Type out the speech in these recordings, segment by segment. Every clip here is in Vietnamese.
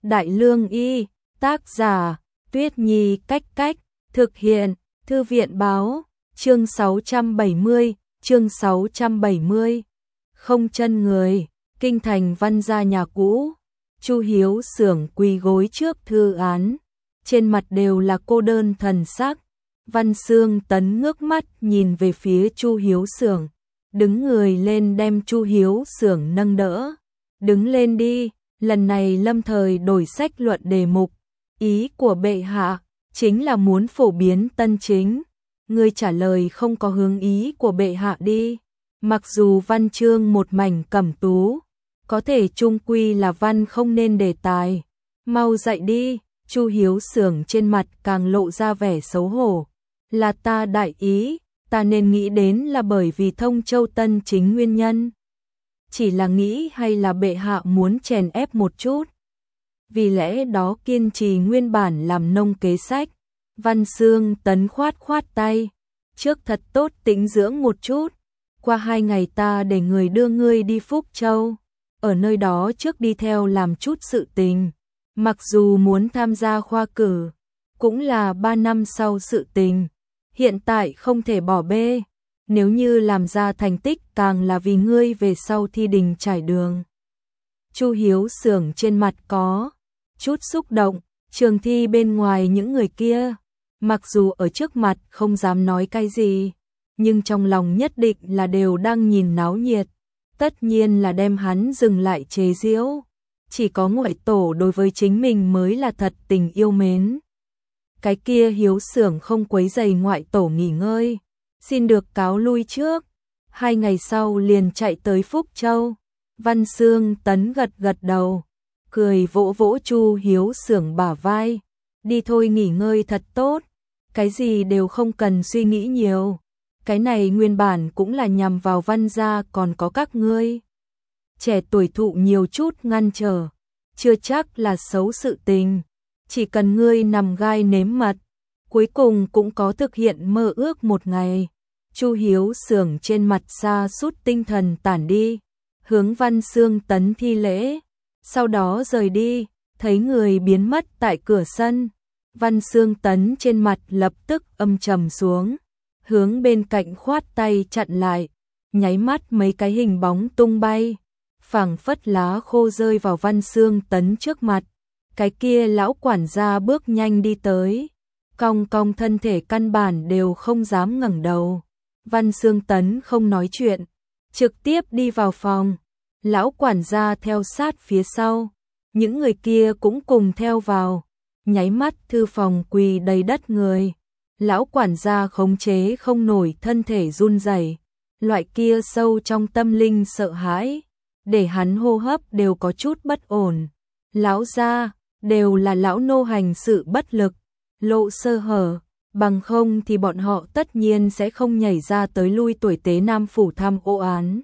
Đại Lương Y, tác giả, Tuyết Nhi Cách Cách, thực hiện, Thư viện Báo, chương 670, không chân người, kinh thành Văn gia nhà cũ. Chu Hiếu Xưởng quỳ gối trước thư án, trên mặt đều là cô đơn thần sắc. Văn Xương Tấn ngước mắt nhìn về phía Chu Hiếu Xưởng, đứng người lên đem Chu Hiếu Xưởng nâng đỡ. Đứng lên đi, lần này lâm thời đổi sách luận đề mục. Ý của bệ hạ chính là muốn phổ biến tân chính. Ngươi trả lời không có hướng ý của bệ hạ đi. Mặc dù văn chương một mảnh cẩm tú, có thể chung quy là văn không nên đề tài. Mau dậy đi. Chu Hiếu Xưởng trên mặt càng lộ ra vẻ xấu hổ. Là ta đại ý, ta nên nghĩ đến là bởi vì Thông Châu tân chính nguyên nhân. Chỉ là nghĩ hay là bệ hạ muốn chèn ép một chút. Vì lẽ đó kiên trì nguyên bản làm nông kế sách. Văn Xương Tấn khoát khoát tay. Trước thật tốt tĩnh dưỡng một chút. Qua 2 ngày ta để người đưa ngươi đi Phúc Châu. Ở nơi đó trước đi theo làm chút sự tình. Mặc dù muốn tham gia khoa cử, cũng là 3 năm sau sự tình. Hiện tại không thể bỏ bê. Nếu như làm ra thành tích càng là vì ngươi về sau thi đình trải đường. Chu Hiếu Xưởng trên mặt có chút xúc động. Trường thi bên ngoài những người kia, mặc dù ở trước mặt không dám nói cái gì, nhưng trong lòng nhất định là đều đang nhìn náo nhiệt. Tất nhiên là đem hắn dừng lại chế giễu. Chỉ có ngoại tổ đối với chính mình mới là thật tình yêu mến. Cái kia Hiếu Xưởng không quấy rầy ngoại tổ nghỉ ngơi, xin được cáo lui trước. 2 ngày sau liền chạy tới Phúc Châu. Văn Xương Tấn gật gật đầu, cười vỗ vỗ Chu Hiếu Xưởng bả vai. Đi thôi, nghỉ ngơi thật tốt, cái gì đều không cần suy nghĩ nhiều. Cái này nguyên bản cũng là nhằm vào Văn gia, còn có các ngươi trẻ tuổi thụ nhiều chút ngăn trở, chưa chắc là xấu sự tình. Chỉ cần ngươi nằm gai nếm mật, cuối cùng cũng có thực hiện mơ ước một ngày. Chu Hiếu Xưởng trên mặt sa sút tinh thần tản đi, hướng Văn Xương Tấn thi lễ, sau đó rời đi. Thấy người biến mất tại cửa sân, Văn Xương Tấn trên mặt lập tức âm trầm xuống, hướng bên cạnh khoát tay chặn lại. Nháy mắt mấy cái hình bóng tung bay, phảng phất lá khô rơi vào Văn Xương Tấn trước mặt. Cái kia lão quản gia bước nhanh đi tới, cong cong thân thể căn bản đều không dám ngẩng đầu. Văn Xương Tấn không nói chuyện, trực tiếp đi vào phòng. Lão quản gia theo sát phía sau, những người kia cũng cùng theo vào. Nháy mắt thư phòng quỳ đầy đất người. Lão quản gia khống chế không nổi thân thể run rẩy, loại kia sâu trong tâm linh sợ hãi, để hắn hô hấp đều có chút bất ổn. Lão gia, đều là lão nô hành sự bất lực, lộ sơ hở, bằng không thì bọn họ tất nhiên sẽ không nhảy ra tới lui tuổi tế Nam phủ thăm ô án.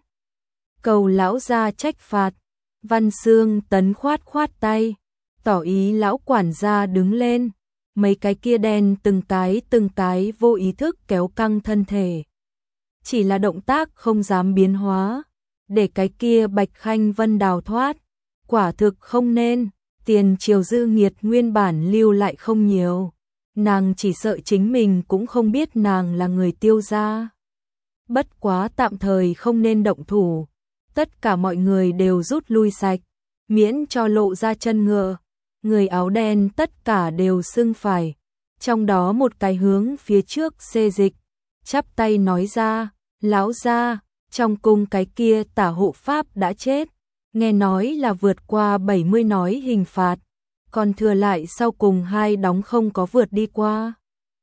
Cầu lão gia trách phạt. Văn Xương Tấn khoát khoát tay, tỏ ý lão quản gia đứng lên. Mấy cái kia đen từng cái vô ý thức kéo căng thân thể. Chỉ là động tác không dám biến hóa, để cái kia Bạch Khanh Vân đào thoát. Quả thực không nên. Tiền triều dư nghiệt nguyên bản lưu lại không nhiều, nàng chỉ sợ chính mình cũng không biết nàng là người Tiêu gia. Bất quá tạm thời không nên động thủ, tất cả mọi người đều rút lui sạch, miễn cho lộ ra chân ngựa. Người áo đen tất cả đều sưng phải, trong đó một cái hướng phía trước xê dịch, chắp tay nói ra, lão gia, trong cung cái kia tả hộ pháp đã chết. Nghe nói là vượt qua 70 nói hình phạt, còn thừa lại sau cùng 2 đóng không có vượt đi qua.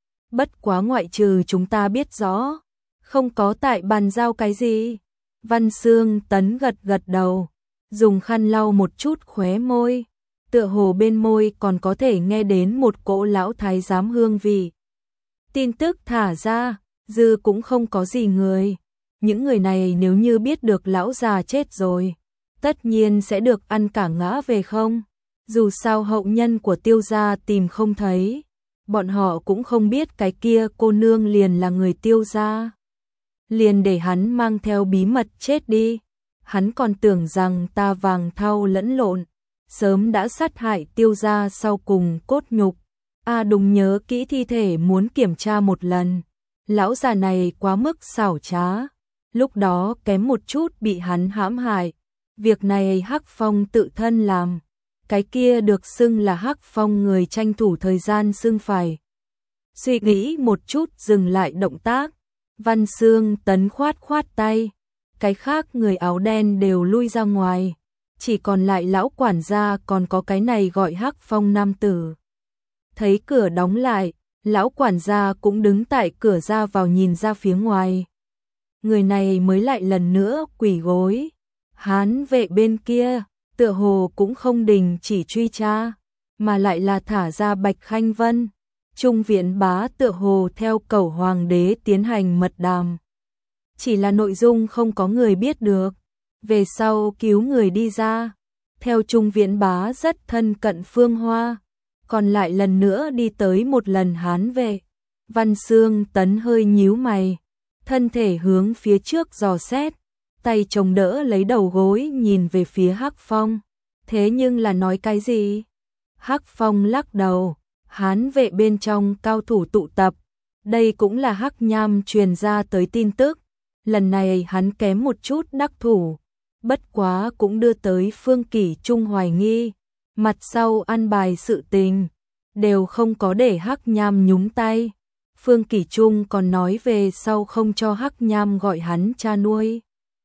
Bất quá ngoại trừ chúng ta biết rõ, không có tại bàn giao cái gì. Văn Xương Tấn gật gật đầu, dùng khăn lau một chút khóe môi, tựa hồ bên môi còn có thể nghe đến một cỗ lão thái giám hương vị. Tin tức thả ra, dư cũng không có gì người. Những người này nếu như biết được lão già chết rồi, tất nhiên sẽ được ăn cả ngã về không. Dù sao hậu nhân của Tiêu gia tìm không thấy, bọn họ cũng không biết cái kia cô nương liền là người Tiêu gia. Liền để hắn mang theo bí mật chết đi. Hắn còn tưởng rằng ta vàng thau lẫn lộn, sớm đã sát hại Tiêu gia sau cùng cốt nhục. Đúng nhớ kỹ thi thể muốn kiểm tra một lần. Lão già này quá mức xảo trá, lúc đó kém một chút bị hắn hãm hại. Việc này Hắc Phong tự thân làm, cái kia được xưng là Hắc Phong người tranh thủ thời gian xưng phải. Suy nghĩ một chút dừng lại động tác, Văn Xương Tấn khoát khoát tay, cái khác người áo đen đều lui ra ngoài, chỉ còn lại lão quản gia còn có cái này gọi Hắc Phong nam tử. Thấy cửa đóng lại, lão quản gia cũng đứng tại cửa ra vào nhìn ra phía ngoài. Người này mới lại lần nữa quỳ gối. Hán vệ bên kia, tựa hồ cũng không đình chỉ truy tra, mà lại là thả ra Bạch Khanh Vân. Trung Viễn Bá tựa hồ theo cẩu hoàng đế tiến hành mật đàm. Chỉ là nội dung không có người biết được. Về sau cứu người đi ra, theo Trung Viễn Bá rất thân cận Phương Hoa, còn lại lần nữa đi tới một lần Hán vệ. Văn Xương Tấn hơi nhíu mày, thân thể hướng phía trước dò xét, tay chống đỡ lấy đầu gối nhìn về phía Hắc Phong. Thế nhưng là nói cái gì? Hắc Phong lắc đầu, Hán vệ bên trong cao thủ tụ tập, đây cũng là Hắc Nham truyền ra tới tin tức. Lần này hắn kém một chút đắc thủ, bất quá cũng đưa tới Phương Kỷ Trung hoài nghi, mặt sau ăn bài sự tình, đều không có để Hắc Nham nhúng tay. Phương Kỷ Trung còn nói về sau không cho Hắc Nham gọi hắn cha nuôi.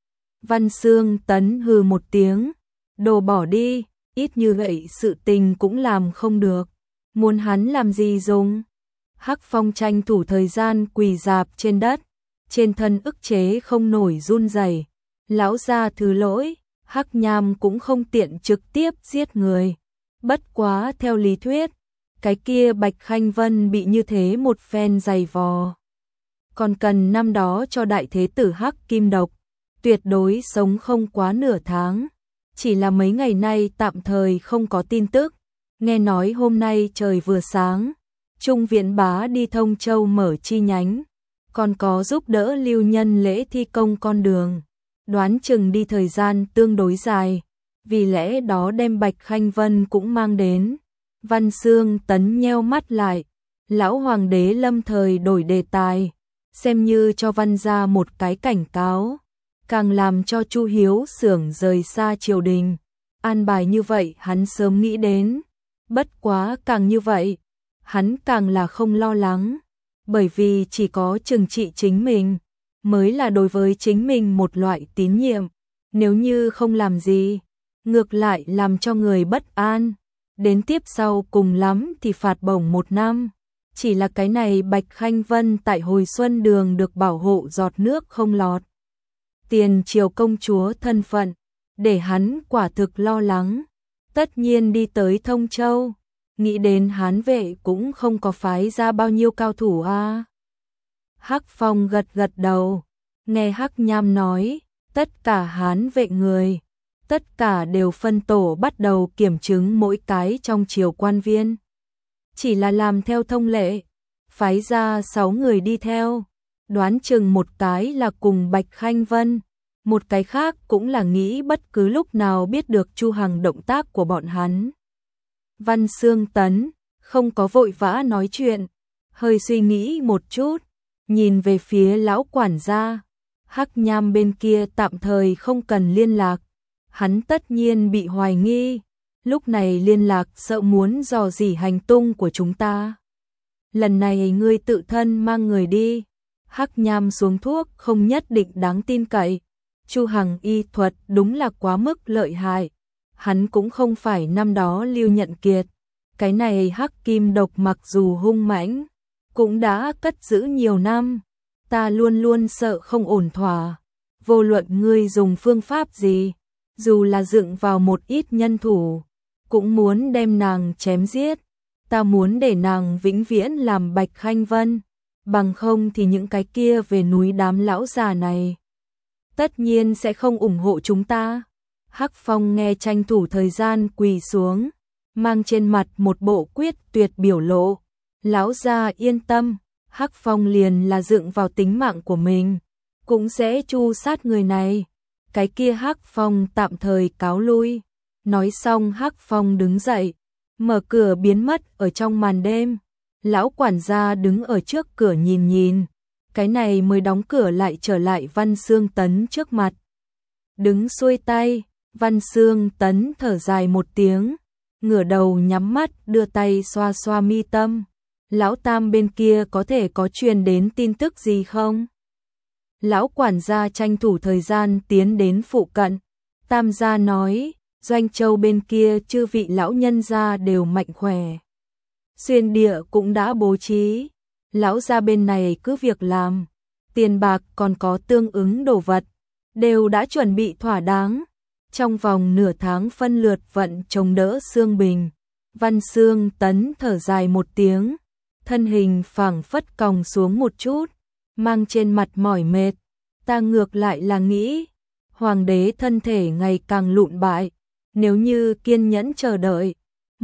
Văn Xương Tấn hừ một tiếng, đồ bỏ đi, ít như vậy sự tình cũng làm không được, muốn hắn làm gì dùng. Hắc Phong tranh thủ thời gian quỳ rạp trên đất, trên thân ức chế không nổi run rẩy. Lão gia thứ lỗi, Hắc Nham cũng không tiện trực tiếp giết người. Bất quá theo lý thuyết, cái kia Bạch Khanh Vân bị như thế một phen giày vò, còn cần năm đó cho đại thế tử Hắc Kim Độc, tuyệt đối sống không quá nửa tháng. Chỉ là mấy ngày nay tạm thời không có tin tức, nghe nói hôm nay trời vừa sáng, Trung Viễn Bá đi Thông Châu mở chi nhánh, còn có giúp đỡ Lưu Nhân Lễ thi công con đường, đoán chừng đi thời gian tương đối dài, vì lẽ đó đem Bạch Khanh Vân cũng mang đến. Văn Xương Tấn nheo mắt lại, lão hoàng đế lâm thời đổi đề tài, xem như cho Văn gia một cái cảnh cáo, càng làm cho Chu Hiếu Xưởng rời xa triều đình. An bài như vậy hắn sớm nghĩ đến, bất quá càng như vậy, hắn càng là không lo lắng, bởi vì chỉ có trừng trị chính mình, mới là đối với chính mình một loại tín nhiệm, nếu như không làm gì, ngược lại làm cho người bất an. Đến tiếp sau cùng lắm thì phạt bổng 1 năm. Chỉ là cái này Bạch Khanh Vân tại hồi xuân đường được bảo hộ giọt nước không lọt. Tiền triều công chúa thân phận, để hắn quả thực lo lắng. Tất nhiên đi tới Thông Châu, nghĩ đến Hán vệ cũng không có phái ra bao nhiêu cao thủ a. Hắc Phong gật gật đầu, nghe Hắc Nham nói, tất cả Hán vệ người, tất cả đều phân tổ bắt đầu kiểm chứng mỗi cái trong triều quan viên. Chỉ là làm theo thông lệ, phái ra 6 người đi theo, đoán chừng một cái là cùng Bạch Khanh Vân, một cái khác cũng là nghĩ bất cứ lúc nào biết được Chu Hằng động tác của bọn hắn. Văn Xương Tấn không có vội vã nói chuyện, hơi suy nghĩ một chút, nhìn về phía lão quản gia. Hắc Nham bên kia tạm thời không cần liên lạc, hắn tất nhiên bị hoài nghi, lúc này liên lạc sợ muốn dò dỉ hành tung của chúng ta. Lần này ngươi tự thân mang người đi. Hắc Nham xuống thuốc không nhất định đáng tin cậy. Chu Hằng y thuật đúng là quá mức lợi hại. Hắn cũng không phải năm đó Lưu Nhận Kiệt. Cái này Hắc Kim Độc mặc dù hung mãnh, cũng đã cất giữ nhiều năm. Ta luôn luôn sợ không ổn thỏa. Vô luận ngươi dùng phương pháp gì, dù là dựng vào một ít nhân thủ, cũng muốn đem nàng chém giết. Ta muốn để nàng vĩnh viễn làm Bạch Khanh Vân, bằng không thì những cái kia về núi đám lão già này tất nhiên sẽ không ủng hộ chúng ta. Hắc Phong nghe tranh thủ thời gian quỳ xuống, mang trên mặt một bộ quyết tuyệt biểu lộ. Lão gia yên tâm, Hắc Phong liền là dựng vào tính mạng của mình, cũng sẽ tru sát người này. Cái kia Hắc Phong tạm thời cáo lui. Nói xong Hắc Phong đứng dậy, mở cửa biến mất ở trong màn đêm. Lão quản gia đứng ở trước cửa nhìn nhìn, cái này mới đóng cửa lại trở lại Văn Xương Tấn trước mặt. Đứng xuôi tay, Văn Xương Tấn thở dài một tiếng, ngửa đầu nhắm mắt đưa tay xoa xoa mi tâm. Lão Tam bên kia có thể có truyền đến tin tức gì không? Lão quản gia tranh thủ thời gian tiến đến phụ cận. Tam gia nói, Doanh Châu bên kia chư vị lão nhân gia đều mạnh khỏe. Xuyên địa cũng đã bố trí. Lão gia bên này cứ việc làm. Tiền bạc còn có tương ứng đồ vật, đều đã chuẩn bị thỏa đáng. Trong vòng nửa tháng phân lượt vận chống đỡ Xương Bình. Văn Xương Tấn thở dài một tiếng, thân hình phảng phất còng xuống một chút, mang trên mặt mỏi mệt. Ta ngược lại là nghĩ, hoàng đế thân thể ngày càng lụn bại, nếu như kiên nhẫn chờ đợi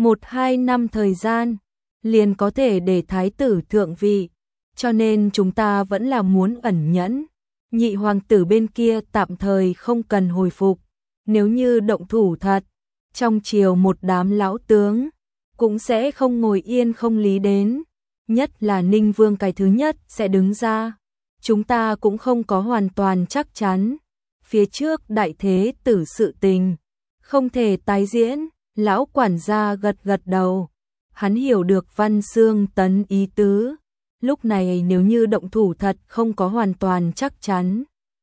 1-2 năm thời gian, liền có thể để thái tử thượng vị, cho nên chúng ta vẫn là muốn ẩn nhẫn. Nhị hoàng tử bên kia tạm thời không cần hồi phục, nếu như động thủ thật, trong triều một đám lão tướng cũng sẽ không ngồi yên không lý đến, nhất là Ninh Vương cái thứ nhất sẽ đứng ra. Chúng ta cũng không có hoàn toàn chắc chắn, phía trước đại thế tử sự tình không thể tái diễn. Lão quản gia gật gật đầu, hắn hiểu được Văn Xương Tấn ý tứ. Lúc này nếu như động thủ thật không có hoàn toàn chắc chắn,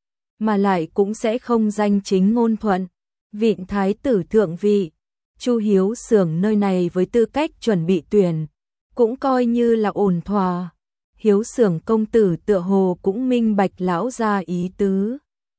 mà lại cũng sẽ không danh chính ngôn thuận. Vịn thái tử thượng vị, Chu Hiếu Xưởng nơi này với tư cách chuẩn bị tuyển, cũng coi như là ổn thỏa. Hiếu Xưởng công tử tựa hồ cũng minh bạch lão gia ý tứ.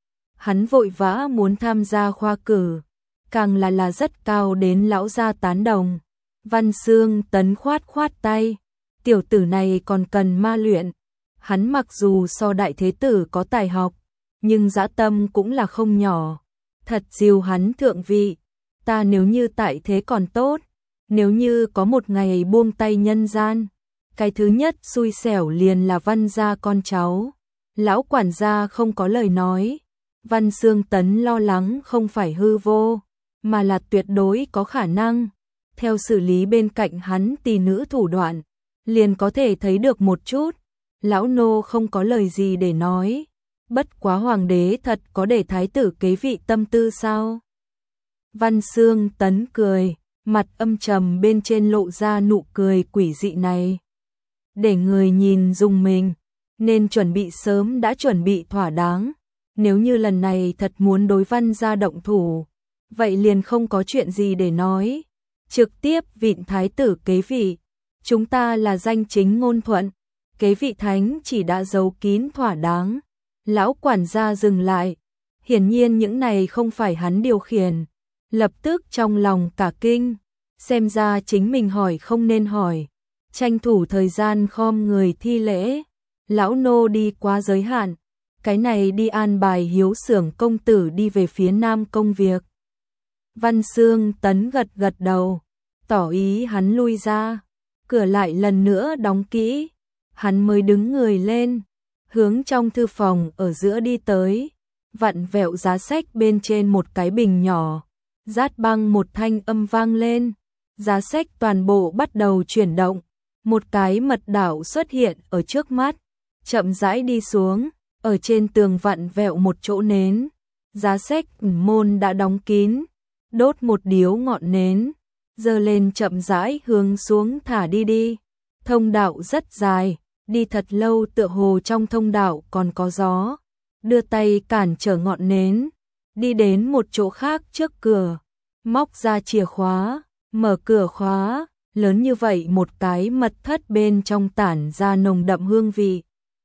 Hắn vội vã muốn tham gia khoa cử, càng là rất cao đến lão gia tán đồng. Văn Xương Tấn khoát khoát tay, tiểu tử này còn cần ma luyện. Hắn mặc dù so đại thế tử có tài học, nhưng dã tâm cũng là không nhỏ. Thật dìu hắn thượng vị, ta nếu như tại thế còn tốt, nếu như có một ngày buông tay nhân gian, cái thứ nhất xui xẻo liền là Văn gia con cháu. Lão quản gia không có lời nói. Văn Xương Tấn lo lắng không phải hư vô, mà là tuyệt đối có khả năng. Theo xử lý bên cạnh hắn tỷ nữ thủ đoạn, liền có thể thấy được một chút. Lão nô không có lời gì để nói. Bất quá hoàng đế thật có để thái tử kế vị tâm tư sao? Văn Xương Tấn cười, mặt âm trầm bên trên lộ ra nụ cười quỷ dị này. Để người nhìn dùng mình, nên chuẩn bị sớm đã chuẩn bị thỏa đáng. Nếu như lần này thật muốn đối Văn gia động thủ, vậy liền không có chuyện gì để nói. Trực tiếp vịn thái tử kế vị, chúng ta là danh chính ngôn thuận, kế vị thánh chỉ đã giấu kín thỏa đáng. Lão quản gia dừng lại, hiển nhiên những này không phải hắn điều khiển, lập tức trong lòng cả kinh, xem ra chính mình hỏi không nên hỏi, tranh thủ thời gian khom người thi lễ. Lão nô đi quá giới hạn, cái này đi an bài Hiếu Xưởng công tử đi về phía nam công việc. Văn Xương Tấn gật gật đầu, tỏ ý hắn lui ra, cửa lại lần nữa đóng kỹ, hắn mới đứng người lên, hướng trong thư phòng ở giữa đi tới, vặn vẹo giá sách bên trên một cái bình nhỏ, rát băng một thanh âm vang lên, giá sách toàn bộ bắt đầu chuyển động, một cái mật đảo xuất hiện ở trước mắt, chậm rãi đi xuống, ở trên tường vặn vẹo một chỗ nến, giá sách môn đã đóng kín, đốt một điếu ngọn nến, giơ lên chậm rãi hướng xuống thả đi. Thông đạo rất dài, đi thật lâu tựa hồ trong thông đạo còn có gió, đưa tay cản trở ngọn nến, đi đến một chỗ khác trước cửa, móc ra chìa khóa, mở cửa khóa, lớn như vậy một cái mật thất bên trong tản ra nồng đậm hương vị.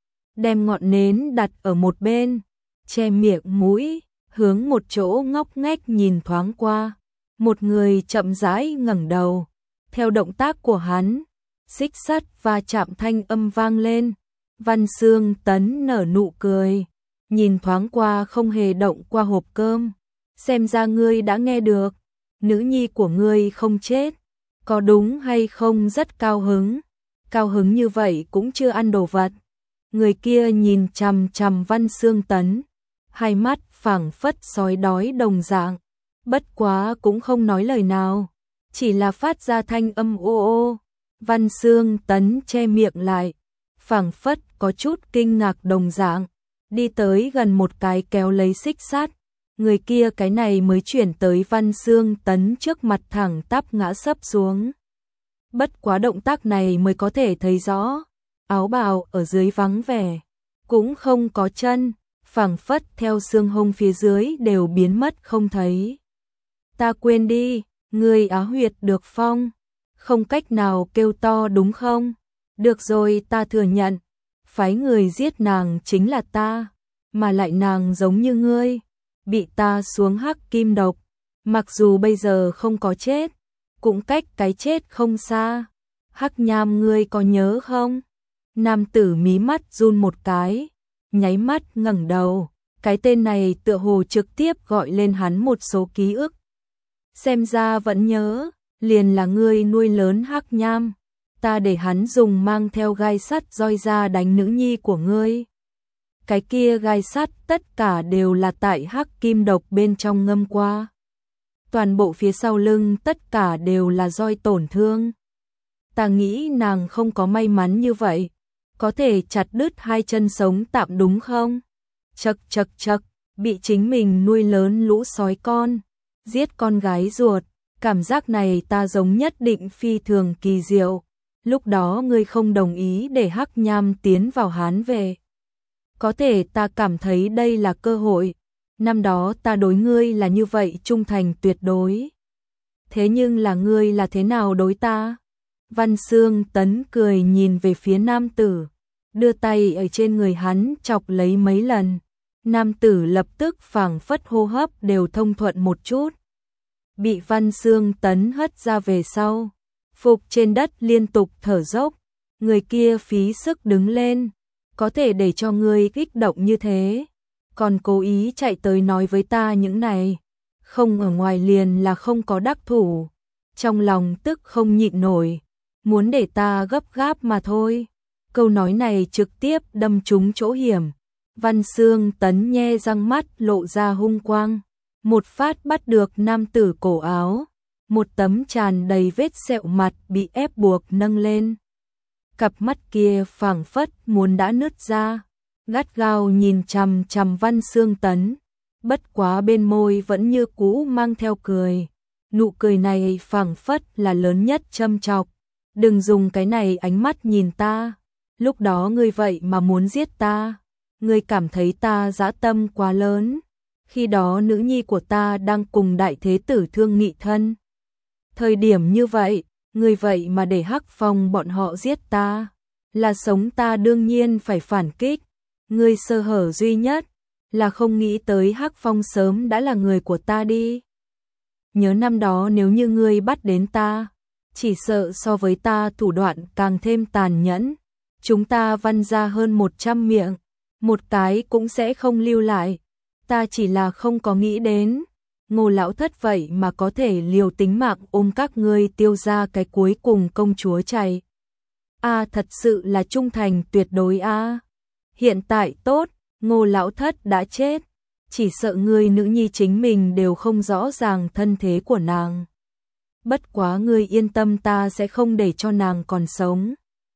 Đem ngọn nến đặt ở một bên, che miệng mũi, hướng một chỗ ngóc ngách nhìn thoáng qua. Một người chậm rãi ngẩng đầu, theo động tác của hắn, xích sắt và chạm thanh âm vang lên. Văn Xương Tấn nở nụ cười, nhìn thoáng qua không hề động qua hộp cơm. Xem ra ngươi đã nghe được, nữ nhi của ngươi không chết, có đúng hay không rất cao hứng. Cao hứng như vậy cũng chưa ăn đồ vật. Người kia nhìn chằm chằm Văn Xương Tấn, hai mắt phảng phất sói đói đồng dạng, Bất quá cũng không nói lời nào, chỉ là phát ra thanh âm ô ô. Văn Xương Tấn che miệng lại, phảng phất có chút kinh ngạc đồng dạng, đi tới gần một cái kéo lấy xích sắt. Người kia cái này mới chuyển tới Văn Xương Tấn trước mặt thẳng tắp ngã sấp xuống. Bất quá động tác này mới có thể thấy rõ, áo bào ở dưới vắng vẻ, cũng không có chân, phảng phất theo xương hông phía dưới đều biến mất không thấy. Ta quên đi, người Á Huyệt được phong, không cách nào kêu to đúng không? Được rồi, ta thừa nhận, phái người giết nàng chính là ta, mà lại nàng giống như ngươi, bị ta xuống hắc kim độc, mặc dù bây giờ không có chết, cũng cách cái chết không xa. Hắc Nham ngươi có nhớ không? Nam tử mí mắt run một cái, nháy mắt ngẩng đầu, cái tên này tựa hồ trực tiếp gọi lên hắn một số ký ức. Xem ra vẫn nhớ, liền là ngươi nuôi lớn Hắc Nham, ta để hắn dùng mang theo gai sắt roi ra đánh nữ nhi của ngươi. Cái kia gai sắt tất cả đều là tại hắc kim độc bên trong ngâm qua. Toàn bộ phía sau lưng tất cả đều là roi tổn thương. Ta nghĩ nàng không có may mắn như vậy, có thể chặt đứt hai chân sống tạm đúng không? Chậc chậc chậc, bị chính mình nuôi lớn lũ sói con, giết con gái ruột, cảm giác này ta giống nhất định phi thường kỳ diệu. Lúc đó ngươi không đồng ý để Hắc Nham tiến vào Hán về. Có thể ta cảm thấy đây là cơ hội, năm đó ta đối ngươi là như vậy trung thành tuyệt đối. Thế nhưng là ngươi là thế nào đối ta? Văn Xương Tấn cười nhìn về phía nam tử, đưa tay ở trên người hắn chọc lấy mấy lần. Nam tử lập tức phảng phất hô hấp đều thông thuận một chút. Bị Văn Xương Tấn hất ra về sau, phục trên đất liên tục thở dốc, người kia phí sức đứng lên, có thể để cho ngươi kích động như thế, còn cố ý chạy tới nói với ta những này, không ở ngoài liền là không có đắc thủ, trong lòng tức không nhịn nổi, muốn để ta gấp gáp mà thôi. Câu nói này trực tiếp đâm trúng chỗ hiểm. Văn Xương Tấn nhe răng mắt lộ ra hung quang, một phát bắt được nam tử cổ áo, một tấm tràn đầy vết sẹo mặt bị ép buộc nâng lên. Cặp mắt kia phảng phất muốn đã nứt ra, gắt gao nhìn chằm chằm Văn Xương Tấn, bất quá bên môi vẫn như cũ mang theo cười. Nụ cười này phảng phất là lớn nhất châm chọc. Đừng dùng cái này ánh mắt nhìn ta, lúc đó ngươi vậy mà muốn giết ta, ngươi cảm thấy ta dã tâm quá lớn. Khi đó nữ nhi của ta đang cùng đại thế tử thương nghị thân. Thời điểm như vậy, ngươi vậy mà để Hắc Phong bọn họ giết ta, là sống ta đương nhiên phải phản kích. Ngươi sơ hở duy nhất là không nghĩ tới Hắc Phong sớm đã là người của ta đi. Nhớ năm đó nếu như ngươi bắt đến ta, chỉ sợ so với ta thủ đoạn càng thêm tàn nhẫn. Chúng ta Văn ra hơn 100 miệng, một cái cũng sẽ không lưu lại. Ta chỉ là không có nghĩ đến, Ngô lão thất vậy mà có thể liều tính mạng ôm các ngươi tiêu ra cái cuối cùng công chúa chạy. Thật sự là trung thành tuyệt đối Hiện tại tốt, Ngô lão thất đã chết, chỉ sợ ngươi nữ nhi chính mình đều không rõ ràng thân thế của nàng. Bất quá ngươi yên tâm, ta sẽ không để cho nàng còn sống.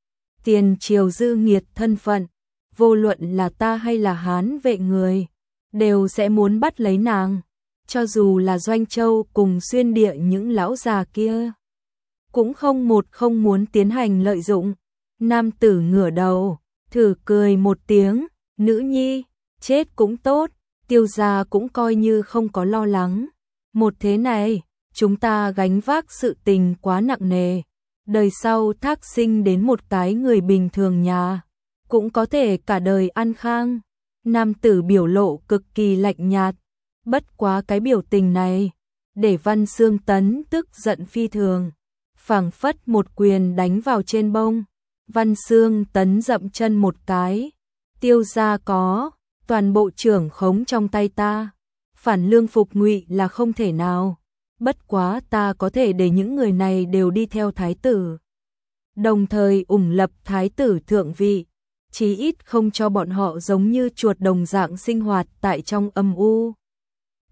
Tiền triều dư nghiệt thân phận, vô luận là ta hay là Hán vệ người, đều sẽ muốn bắt lấy nàng, cho dù là Doanh Châu cùng xuyên địa những lão già kia, cũng không muốn tiến hành lợi dụng. Nam tử ngửa đầu, thử cười một tiếng, nữ nhi, chết cũng tốt, Tiêu gia cũng coi như không có lo lắng. Một thế này, chúng ta gánh vác sự tình quá nặng nề, đời sau thác sinh đến một cái người bình thường nhà, cũng có thể cả đời an khang. Nam tử biểu lộ cực kỳ lạnh nhạt, bất quá cái biểu tình này để Văn Xương Tấn tức giận phi thường, phảng phất một quyền đánh vào trên bông. Văn Xương Tấn dậm chân một cái, Tiêu gia có toàn bộ trưởng khống trong tay ta, phản lương phục ngụy là không thể nào. Bất quá ta có thể để những người này đều đi theo thái tử, đồng thời ủng lập thái tử thượng vị, chí ít không cho bọn họ giống như chuột đồng dạng sinh hoạt tại trong âm u.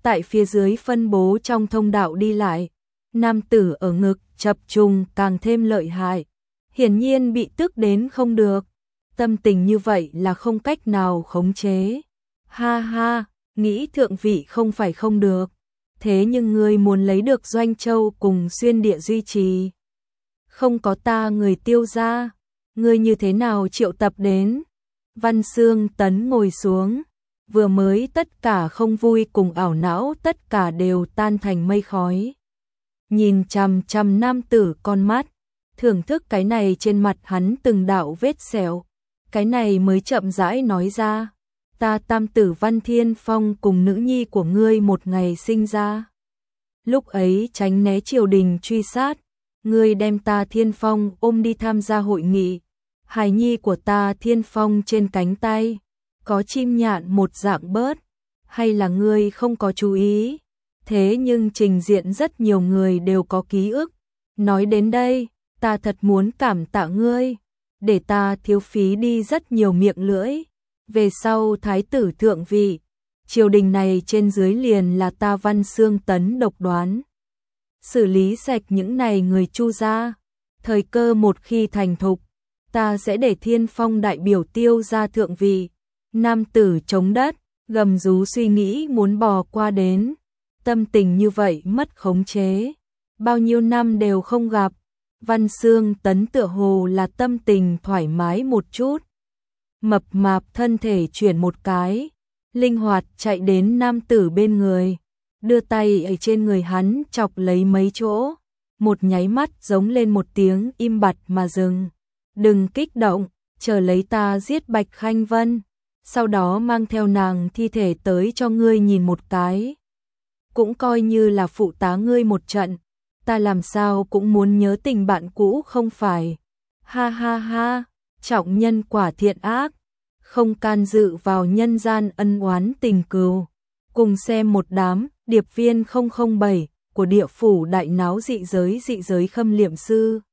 tại phía dưới phân bố trong thông đạo đi lại. Nam tử ở ngực chập trùng càng thêm lợi hại, hiển nhiên bị tức đến không được. Tâm tình như vậy là không cách nào khống chế. Ha ha, nghĩ thượng vị không phải không được. Thế nhưng ngươi muốn lấy được Doanh Châu cùng xuyên địa duy trì. Không có ta người Tiêu gia, ngươi như thế nào triệu tập đến? Văn Xương Tấn ngồi xuống, vừa mới tất cả không vui cùng ảo não tất cả đều tan thành mây khói. Nhìn chằm chằm nam tử con mắt, thưởng thức cái này trên mặt hắn từng đạo vết sẹo. Cái này mới chậm rãi nói ra, ta tam tử Văn Thiên Phong cùng nữ nhi của ngươi một ngày sinh ra. Lúc ấy tránh né triều đình truy sát, ngươi đem ta Thiên Phong ôm đi tham gia hội nghị. Hài nhi của ta Thiên Phong trên cánh tay, có chim nhạn một dạng bớt, hay là ngươi không có chú ý? Thế nhưng trình diện rất nhiều người đều có ký ức. Nói đến đây, ta thật muốn cảm tạ ngươi, để ta thiếu phí đi rất nhiều miệng lưỡi. Về sau thái tử thượng vị, triều đình này trên dưới liền là ta Văn Xương Tấn độc đoán. Xử lý sạch những này người Chu gia, thời cơ một khi thành thục, ta sẽ để Thiên Phong đại biểu Tiêu gia thượng vị. Nam tử chống đất, gầm rú suy nghĩ muốn bò qua đến. Tâm tình như vậy mất khống chế. Bao nhiêu năm đều không gặp. Văn Xương Tấn tựa hồ là tâm tình thoải mái một chút. Mập mạp thân thể chuyển một cái, linh hoạt chạy đến nam tử bên người, đưa tay ở trên người hắn chọc lấy mấy chỗ. Một nháy mắt giống lên một tiếng im bặt mà dừng. Đừng kích động, chờ lấy ta giết Bạch Khanh Vân, sau đó mang theo nàng thi thể tới cho ngươi nhìn một cái. Cũng coi như là phụ tá ngươi một trận, ta làm sao cũng muốn nhớ tình bạn cũ không phải. Ha ha ha, trọng nhân quả thiện ác, không can dự vào nhân gian ân oán tình cừu. Cùng xem một đám điệp viên 007 của địa phủ đại náo dị giới khâm liệm sư.